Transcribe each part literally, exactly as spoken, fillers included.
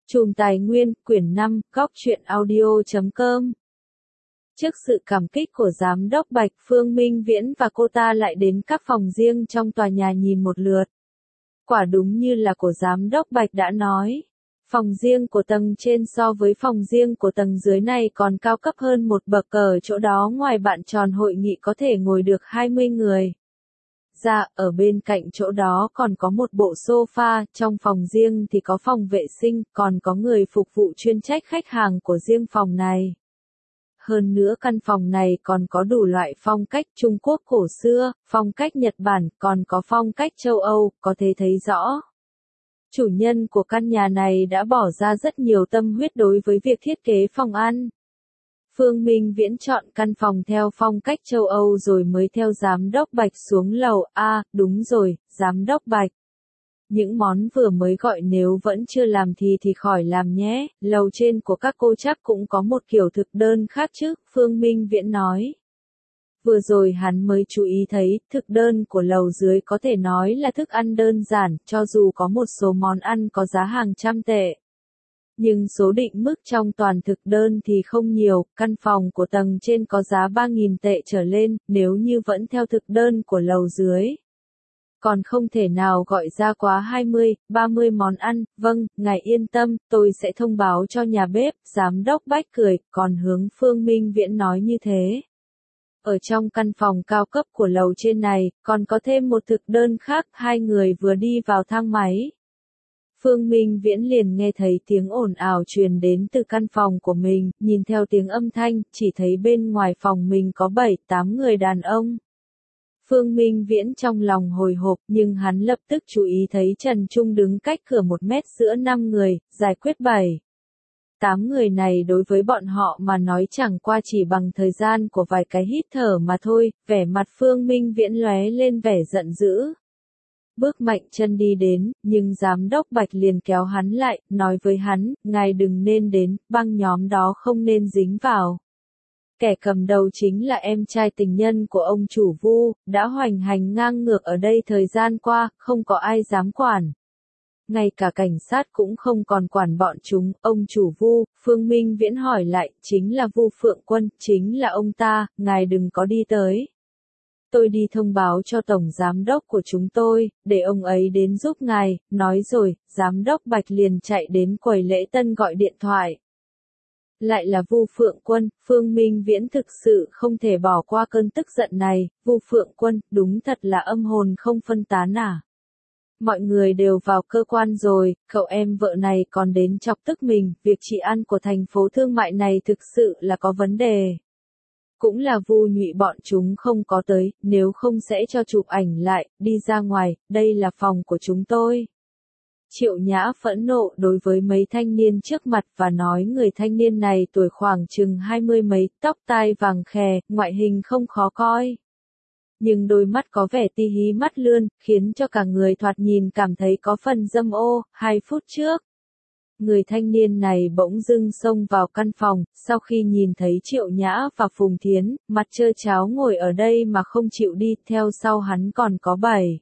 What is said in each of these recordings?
Chùm Tài Nguyên, quyển năm, góc truyện audio chấm com. Trước sự cảm kích của Giám đốc Bạch, Phương Minh Viễn và cô ta lại đến các phòng riêng trong tòa nhà nhìn một lượt. Quả đúng như là của Giám đốc Bạch đã nói. Phòng riêng của tầng trên so với phòng riêng của tầng dưới này còn cao cấp hơn một bậc, ở chỗ đó ngoài bàn tròn hội nghị có thể ngồi được hai mươi người. Ra, ở bên cạnh chỗ đó còn có một bộ sofa, trong phòng riêng thì có phòng vệ sinh, còn có người phục vụ chuyên trách khách hàng của riêng phòng này. Hơn nữa căn phòng này còn có đủ loại phong cách Trung Quốc cổ xưa, phong cách Nhật Bản, còn có phong cách châu Âu, có thể thấy rõ. Chủ nhân của căn nhà này đã bỏ ra rất nhiều tâm huyết đối với việc thiết kế phòng ăn. Phương Minh Viễn chọn căn phòng theo phong cách châu Âu rồi mới theo Giám đốc Bạch xuống lầu. À, đúng rồi, Giám đốc Bạch. Những món vừa mới gọi nếu vẫn chưa làm thì thì khỏi làm nhé, lầu trên của các cô chắc cũng có một kiểu thực đơn khác chứ, Phương Minh Viễn nói. Vừa rồi hắn mới chú ý thấy, thực đơn của lầu dưới có thể nói là thức ăn đơn giản, cho dù có một số món ăn có giá hàng trăm tệ. Nhưng số định mức trong toàn thực đơn thì không nhiều, căn phòng của tầng trên có giá ba nghìn tệ trở lên, nếu như vẫn theo thực đơn của lầu dưới. Còn không thể nào gọi ra quá hai mươi, ba mươi món ăn, vâng, ngài yên tâm, tôi sẽ thông báo cho nhà bếp, Giám đốc Bách cười, còn hướng Phương Minh Viễn nói như thế. Ở trong căn phòng cao cấp của lầu trên này, còn có thêm một thực đơn khác, hai người vừa đi vào thang máy. Phương Minh Viễn liền nghe thấy tiếng ồn ào truyền đến từ căn phòng của mình, nhìn theo tiếng âm thanh, chỉ thấy bên ngoài phòng mình có bảy, tám người đàn ông. Phương Minh Viễn trong lòng hồi hộp, nhưng hắn lập tức chú ý thấy Trần Trung đứng cách cửa một mét giữa năm người, giải quyết bảy. Tám người này đối với bọn họ mà nói chẳng qua chỉ bằng thời gian của vài cái hít thở mà thôi, vẻ mặt Phương Minh Viễn lóe lên vẻ giận dữ. Bước mạnh chân đi đến, nhưng Giám đốc Bạch liền kéo hắn lại, nói với hắn, ngài đừng nên đến, băng nhóm đó không nên dính vào. Kẻ cầm đầu chính là em trai tình nhân của ông chủ Vu, đã hoành hành ngang ngược ở đây thời gian qua, không có ai dám quản. Ngay cả cảnh sát cũng không còn quản bọn chúng, ông chủ Vu, Phương Minh Viễn hỏi lại, chính là Vu Phượng Quân, chính là ông ta, ngài đừng có đi tới. Tôi đi thông báo cho tổng giám đốc của chúng tôi, để ông ấy đến giúp ngài, nói rồi, Giám đốc Bạch liền chạy đến quầy lễ tân gọi điện thoại. Lại là Vu Phượng Quân, Phương Minh Viễn thực sự không thể bỏ qua cơn tức giận này, Vu Phượng Quân, đúng thật là âm hồn không phân tán à. Mọi người đều vào cơ quan rồi, cậu em vợ này còn đến chọc tức mình, việc trị an của thành phố thương mại này thực sự là có vấn đề. Cũng là Vu Nhụy bọn chúng không có tới, nếu không sẽ cho chụp ảnh lại, đi ra ngoài, đây là phòng của chúng tôi. Triệu Nhã phẫn nộ đối với mấy thanh niên trước mặt và nói người thanh niên này tuổi khoảng chừng hai mươi mấy, tóc tai vàng khè, ngoại hình không khó coi. Nhưng đôi mắt có vẻ ti hí mắt lươn, khiến cho cả người thoạt nhìn cảm thấy có phần dâm ô. Hai phút trước, người thanh niên này bỗng dưng xông vào căn phòng, sau khi nhìn thấy Triệu Nhã và Phùng Thiến, mặt trơ tráo ngồi ở đây mà không chịu đi, theo sau hắn còn có bảy.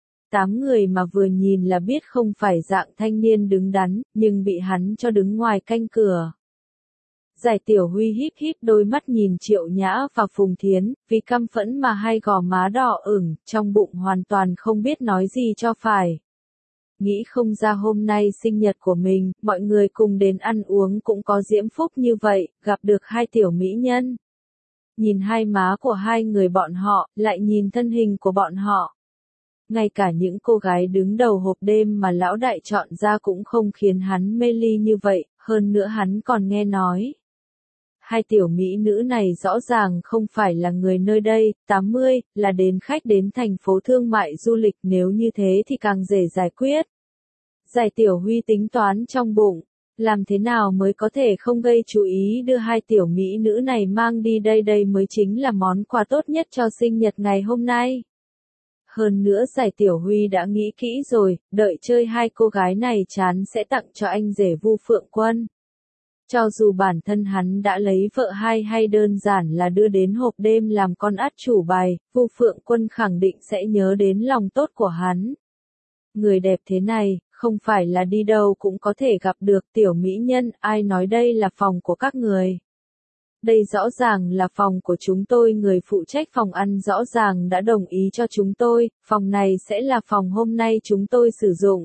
Tám người mà vừa nhìn là biết không phải dạng thanh niên đứng đắn, nhưng bị hắn cho đứng ngoài canh cửa. Giải Tiểu Huy híp híp đôi mắt nhìn Triệu Nhã và Phùng Thiến, vì căm phẫn mà hai gò má đỏ ửng, trong bụng hoàn toàn không biết nói gì cho phải. Nghĩ không ra hôm nay sinh nhật của mình, mọi người cùng đến ăn uống cũng có diễm phúc như vậy, gặp được hai tiểu mỹ nhân. Nhìn hai má của hai người bọn họ, lại nhìn thân hình của bọn họ. Ngay cả những cô gái đứng đầu hộp đêm mà lão đại chọn ra cũng không khiến hắn mê ly như vậy, hơn nữa hắn còn nghe nói. Hai tiểu mỹ nữ này rõ ràng không phải là người nơi đây, tám mươi, là đến khách đến thành phố thương mại du lịch, nếu như thế thì càng dễ giải quyết. Giải Tiểu Huy tính toán trong bụng, làm thế nào mới có thể không gây chú ý đưa hai tiểu mỹ nữ này mang đi đây đây mới chính là món quà tốt nhất cho sinh nhật ngày hôm nay. Hơn nữa Giải Tiểu Huy đã nghĩ kỹ rồi, đợi chơi hai cô gái này chán sẽ tặng cho anh rể Vu Phượng Quân. Cho dù bản thân hắn đã lấy vợ hai hay đơn giản là đưa đến hộp đêm làm con át chủ bài, Vu Phượng Quân khẳng định sẽ nhớ đến lòng tốt của hắn. Người đẹp thế này, không phải là đi đâu cũng có thể gặp được tiểu mỹ nhân, ai nói đây là phòng của các người. Đây rõ ràng là phòng của chúng tôi, người phụ trách phòng ăn rõ ràng đã đồng ý cho chúng tôi, phòng này sẽ là phòng hôm nay chúng tôi sử dụng.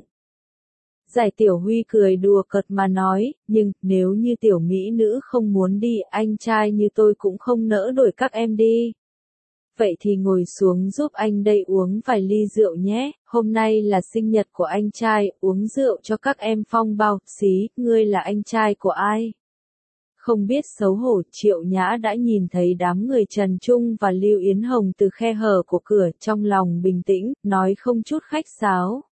Giải Tiểu Huy cười đùa cợt mà nói, nhưng, nếu như tiểu mỹ nữ không muốn đi, anh trai như tôi cũng không nỡ đuổi các em đi. Vậy thì ngồi xuống giúp anh đây uống vài ly rượu nhé, hôm nay là sinh nhật của anh trai, uống rượu cho các em phong bao, xí, ngươi là anh trai của ai? Không biết xấu hổ, Triệu Nhã đã nhìn thấy đám người Trần Trung và Lưu Yến Hồng từ khe hở của cửa, trong lòng bình tĩnh, nói không chút khách sáo.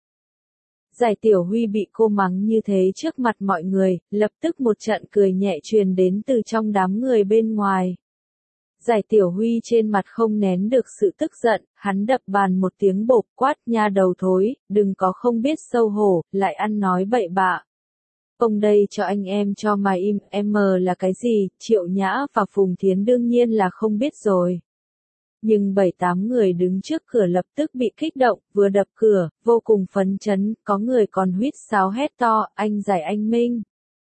Giải Tiểu Huy bị cô mắng như thế trước mặt mọi người, lập tức một trận cười nhẹ truyền đến từ trong đám người bên ngoài. Giải Tiểu Huy trên mặt không nén được sự tức giận, hắn đập bàn một tiếng bộp quát, nha đầu thối, đừng có không biết xấu hổ, lại ăn nói bậy bạ. Ông đây cho anh em cho mà im, em mờ là cái gì, Triệu Nhã và Phùng Thiến đương nhiên là không biết rồi. Nhưng bảy tám người đứng trước cửa lập tức bị kích động, vừa đập cửa, vô cùng phấn chấn, có người còn huýt sáo hét to, anh Giải anh Minh.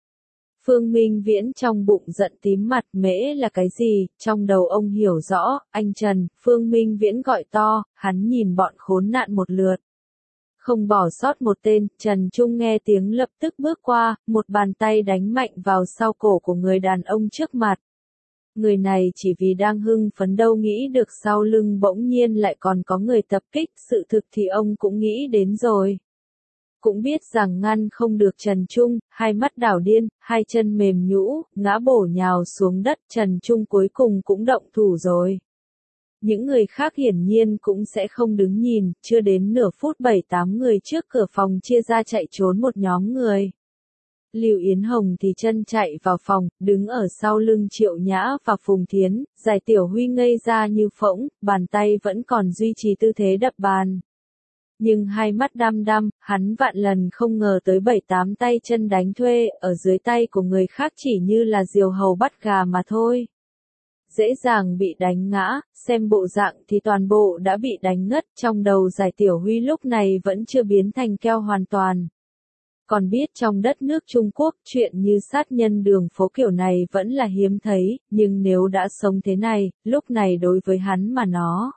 Phương Minh Viễn trong bụng giận tím mặt, mễ là cái gì, trong đầu ông hiểu rõ, anh Trần, Phương Minh Viễn gọi to, hắn nhìn bọn khốn nạn một lượt. Không bỏ sót một tên, Trần Trung nghe tiếng lập tức bước qua, một bàn tay đánh mạnh vào sau cổ của người đàn ông trước mặt. Người này chỉ vì đang hưng phấn đâu nghĩ được sau lưng bỗng nhiên lại còn có người tập kích, sự thực thì ông cũng nghĩ đến rồi. Cũng biết rằng ngăn không được Trần Trung, hai mắt đảo điên, hai chân mềm nhũn, ngã bổ nhào xuống đất, Trần Trung cuối cùng cũng động thủ rồi. Những người khác hiển nhiên cũng sẽ không đứng nhìn, chưa đến nửa phút bảy tám người trước cửa phòng chia ra chạy trốn một nhóm người. Lưu Yến Hồng thì chân chạy vào phòng, đứng ở sau lưng Triệu Nhã và Phùng Thiến, Giải Tiểu Huy ngây ra như phỗng, bàn tay vẫn còn duy trì tư thế đập bàn. Nhưng hai mắt đăm đăm, hắn vạn lần không ngờ tới bảy tám tay chân đánh thuê, ở dưới tay của người khác chỉ như là diều hầu bắt gà mà thôi. Dễ dàng bị đánh ngã, xem bộ dạng thì toàn bộ đã bị đánh ngất, trong đầu Giải Tiểu Huy lúc này vẫn chưa biến thành keo hoàn toàn. Còn biết trong đất nước Trung Quốc, chuyện như sát nhân đường phố kiểu này vẫn là hiếm thấy, nhưng nếu đã sống thế này, lúc này đối với hắn mà nó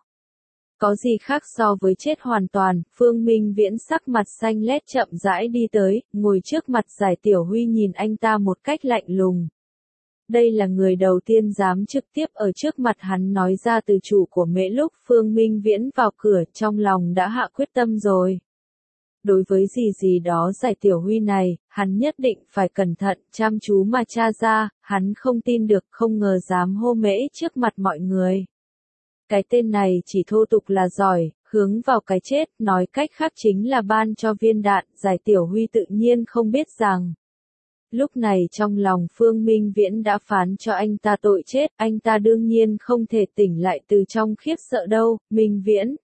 có gì khác so với chết hoàn toàn. Phương Minh Viễn sắc mặt xanh lét chậm rãi đi tới, ngồi trước mặt Giải Tiểu Huy nhìn anh ta một cách lạnh lùng. Đây là người đầu tiên dám trực tiếp ở trước mặt hắn nói ra từ chủ của Mễ lúc Phương Minh Viễn vào cửa, trong lòng đã hạ quyết tâm rồi. Đối với gì gì đó Giải Tiểu Huy này, hắn nhất định phải cẩn thận, chăm chú mà tra ra, hắn không tin được, không ngờ dám hô Mễ trước mặt mọi người. Cái tên này chỉ thô tục là giỏi, hướng vào cái chết, nói cách khác chính là ban cho viên đạn, Giải Tiểu Huy tự nhiên không biết rằng. Lúc này trong lòng Phương Minh Viễn đã phán cho anh ta tội chết, anh ta đương nhiên không thể tỉnh lại từ trong khiếp sợ đâu, Minh Viễn.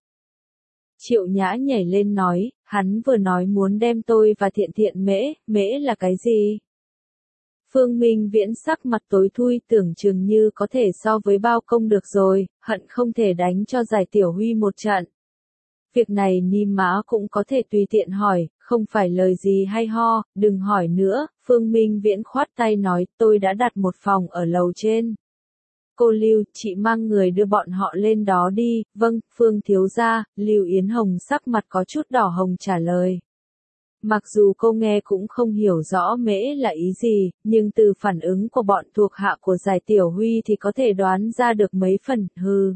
Triệu Nhã nhảy lên nói, hắn vừa nói muốn đem tôi và Thiện Thiện Mễ, Mễ là cái gì? Phương Minh Viễn sắc mặt tối thui, tưởng chừng như có thể so với bao công được rồi, hận không thể đánh cho Giải Tiểu Huy một trận. Việc này ni má cũng có thể tùy tiện hỏi, không phải lời gì hay ho, đừng hỏi nữa, Phương Minh Viễn khoát tay nói, tôi đã đặt một phòng ở lầu trên. Cô Lưu, chị mang người đưa bọn họ lên đó đi, vâng, Phương thiếu gia, Lưu Yến Hồng sắc mặt có chút đỏ hồng trả lời. Mặc dù cô nghe cũng không hiểu rõ Mễ là ý gì, nhưng từ phản ứng của bọn thuộc hạ của Giải Tiểu Huy thì có thể đoán ra được mấy phần, hừ.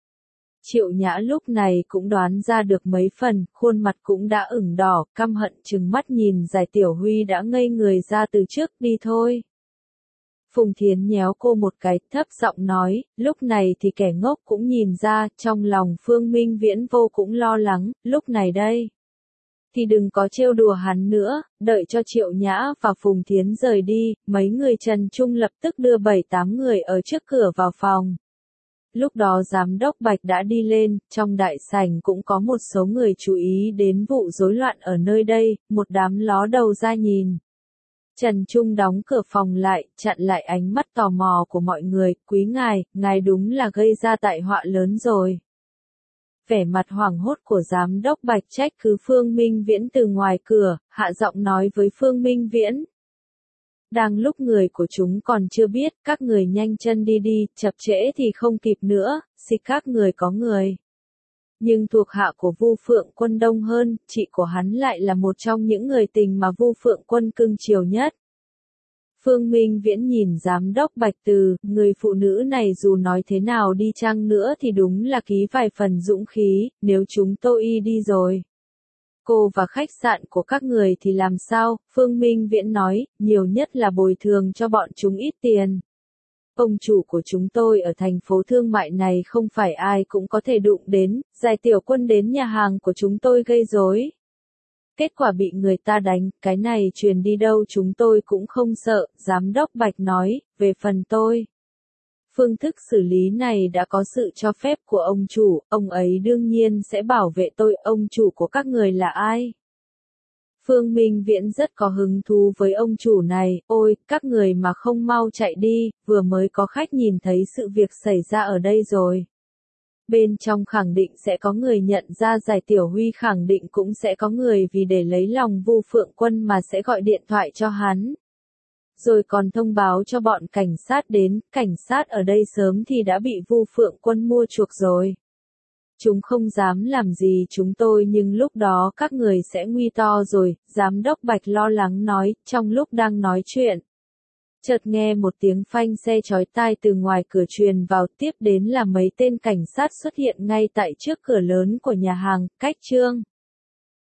Triệu Nhã lúc này cũng đoán ra được mấy phần, khuôn mặt cũng đã ửng đỏ, căm hận trừng mắt nhìn Giải Tiểu Huy đã ngây người ra từ trước, đi thôi. Phùng Thiến nhéo cô một cái, thấp giọng nói, lúc này thì kẻ ngốc cũng nhìn ra, trong lòng Phương Minh Viễn vô cũng lo lắng, lúc này đây. Thì đừng có trêu đùa hắn nữa, đợi cho Triệu Nhã và Phùng Thiến rời đi, mấy người Trần Trung lập tức đưa bảy tám người ở trước cửa vào phòng. Lúc đó giám đốc Bạch đã đi lên, trong đại sảnh cũng có một số người chú ý đến vụ rối loạn ở nơi đây, một đám ló đầu ra nhìn. Trần Trung đóng cửa phòng lại, chặn lại ánh mắt tò mò của mọi người, quý ngài, ngài đúng là gây ra tai họa lớn rồi. vẻ mặt hoảng hốt của giám đốc Bạch trách cứ Phương Minh Viễn từ ngoài cửa, hạ giọng nói với Phương Minh Viễn. Đang lúc người của chúng còn chưa biết, các người nhanh chân đi đi, chập trễ thì không kịp nữa, xịt các người có người. Nhưng thuộc hạ của Vu Phượng Quân đông hơn, chị của hắn lại là một trong những người tình mà Vu Phượng Quân cưng chiều nhất. Phương Minh Viễn nhìn giám đốc Bạch Từ, người phụ nữ này dù nói thế nào đi chăng nữa thì đúng là ký vài phần dũng khí, nếu chúng tôi đi rồi. Cô và khách sạn của các người thì làm sao? Phương Minh Viễn nói, nhiều nhất là bồi thường cho bọn chúng ít tiền. Ông chủ của chúng tôi ở thành phố thương mại này không phải ai cũng có thể đụng đến, Giải Tiểu Quân đến nhà hàng của chúng tôi gây rối. Kết quả bị người ta đánh, cái này truyền đi đâu chúng tôi cũng không sợ, giám đốc Bạch nói, về phần tôi. Phương thức xử lý này đã có sự cho phép của ông chủ, ông ấy đương nhiên sẽ bảo vệ tôi, ông chủ của các người là ai? Phương Minh Viễn rất có hứng thú với ông chủ này, ôi, các người mà không mau chạy đi, vừa mới có khách nhìn thấy sự việc xảy ra ở đây rồi. Bên trong khẳng định sẽ có người nhận ra Giải Tiểu Huy, khẳng định cũng sẽ có người vì để lấy lòng Vu Phượng Quân mà sẽ gọi điện thoại cho hắn. Rồi còn thông báo cho bọn cảnh sát đến, cảnh sát ở đây sớm thì đã bị Vu Phượng Quân mua chuộc rồi. Chúng không dám làm gì chúng tôi nhưng lúc đó các người sẽ nguy to rồi, giám đốc Bạch lo lắng nói, trong lúc đang nói chuyện. Chợt nghe một tiếng phanh xe chói tai từ ngoài cửa truyền vào, tiếp đến là mấy tên cảnh sát xuất hiện ngay tại trước cửa lớn của nhà hàng, cách Trương